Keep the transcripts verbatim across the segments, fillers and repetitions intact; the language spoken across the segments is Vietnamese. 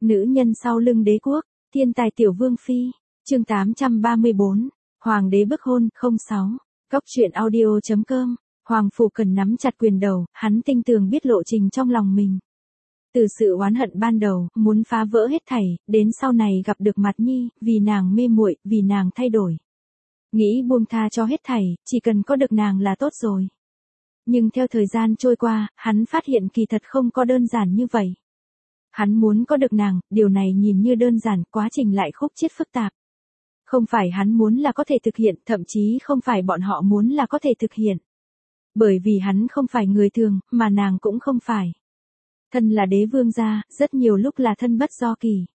Nữ nhân sau lưng đế quốc, thiên tài tiểu vương phi, chương tám trăm ba mươi bốn, Hoàng đế bức hôn, không sáu, Cóc truyện audio chấm com, Hoàng Phủ Cần nắm chặt quyền đầu, hắn tinh tường biết lộ trình trong lòng mình. Từ sự oán hận ban đầu, muốn phá vỡ hết thảy, đến sau này gặp được Mạt Nhi, vì nàng mê muội, vì nàng thay đổi. Nghĩ buông tha cho hết thảy, chỉ cần có được nàng là tốt rồi. Nhưng theo thời gian trôi qua, hắn phát hiện kỳ thật không có đơn giản như vậy. Hắn muốn có được nàng, điều này nhìn như đơn giản, quá trình lại khúc chiết phức tạp. Không phải hắn muốn là có thể thực hiện, thậm chí không phải bọn họ muốn là có thể thực hiện. Bởi vì hắn không phải người thường, mà nàng cũng không phải. Thân là đế vương gia, rất nhiều lúc là thân bất do kỳ.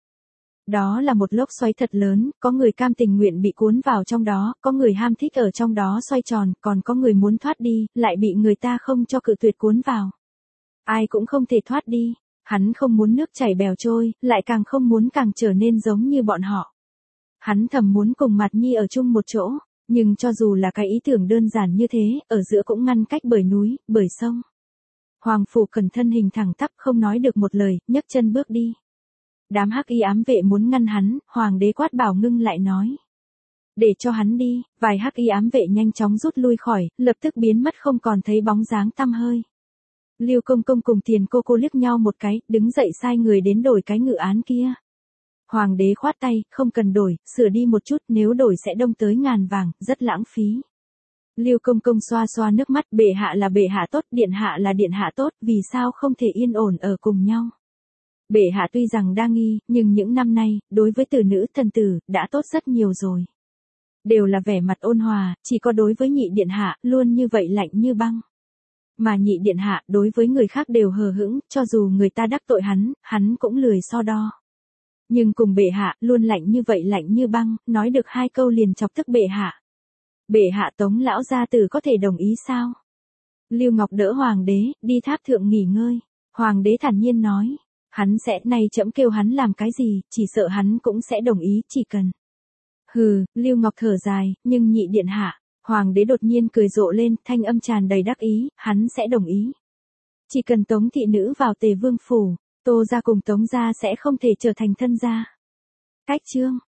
Đó là một lốc xoáy thật lớn, có người cam tình nguyện bị cuốn vào trong đó, có người ham thích ở trong đó xoay tròn, còn có người muốn thoát đi, lại bị người ta không cho cự tuyệt cuốn vào. Ai cũng không thể thoát đi, hắn không muốn nước chảy bèo trôi, lại càng không muốn càng trở nên giống như bọn họ. Hắn thầm muốn cùng Mạt Nhi ở chung một chỗ, nhưng cho dù là cái ý tưởng đơn giản như thế, ở giữa cũng ngăn cách bởi núi, bởi sông. Hoàng Phủ Cần thân hình thẳng tắp không nói được một lời, nhấc chân bước đi. Đám hắc y ám vệ muốn ngăn hắn, hoàng đế quát bảo ngưng lại nói. Để cho hắn đi, vài hắc y ám vệ nhanh chóng rút lui khỏi, lập tức biến mất không còn thấy bóng dáng tăm hơi. Lưu Công Công cùng Tiền Cô Cô liếc nhau một cái, đứng dậy sai người đến đổi cái ngự án kia. Hoàng đế khoát tay, không cần đổi, sửa đi một chút, nếu đổi sẽ đông tới ngàn vàng, rất lãng phí. Lưu Công Công xoa xoa nước mắt, bệ hạ là bệ hạ tốt, điện hạ là điện hạ tốt, vì sao không thể yên ổn ở cùng nhau. Bệ hạ tuy rằng đa nghi, nhưng những năm nay, đối với tử nữ thần tử, đã tốt rất nhiều rồi. Đều là vẻ mặt ôn hòa, chỉ có đối với nhị điện hạ, luôn như vậy lạnh như băng. Mà nhị điện hạ, đối với người khác đều hờ hững, cho dù người ta đắc tội hắn, hắn cũng lười so đo. Nhưng cùng bệ hạ, luôn lạnh như vậy lạnh như băng, nói được hai câu liền chọc tức bệ hạ. Bệ hạ Tống lão gia tử có thể đồng ý sao? Lưu Ngọc đỡ hoàng đế, đi tháp thượng nghỉ ngơi. Hoàng đế thản nhiên nói. Hắn sẽ, nay trẫm kêu hắn làm cái gì, chỉ sợ hắn cũng sẽ đồng ý, chỉ cần. Hừ, Lưu Ngọc thở dài, nhưng nhị điện hạ, hoàng đế đột nhiên cười rộ lên, thanh âm tràn đầy đắc ý, hắn sẽ đồng ý. Chỉ cần Tống thị nữ vào Tề Vương phủ, Tô gia cùng Tống gia sẽ không thể trở thành thân gia. Cách chương.